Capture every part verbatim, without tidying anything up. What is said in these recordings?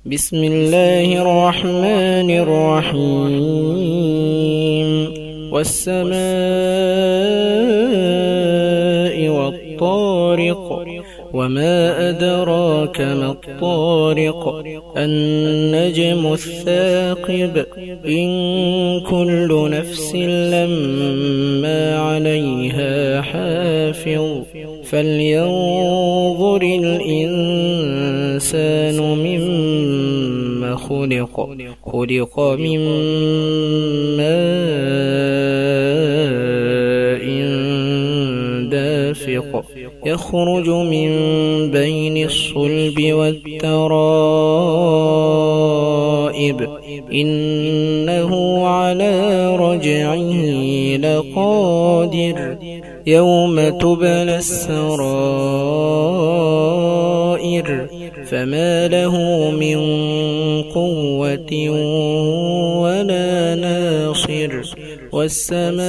بسم الله الرحمن الرحيم والسماء والطارق وما أدراك ما الطارق النجم الثاقب إن كل نفس لما عليها حافظ فلينظر الإنسان مما خلق خلق من ماء دافق يخرج من بين الصلب والترائب إنه على رجعه لقادر يوم تبلى السرائر فما له من قوة ولا ناصر والسماء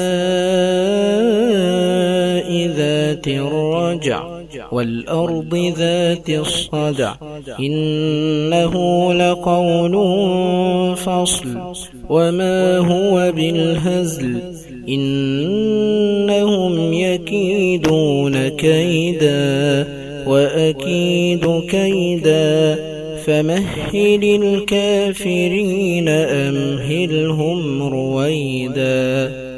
ذات الرجع والأرض ذات الصدع إنه لقول فصل وما هو بالهزل إنهم يكيدون كيدا وأكيد كيدا فمهل الكافرين أمهلهم رويدا.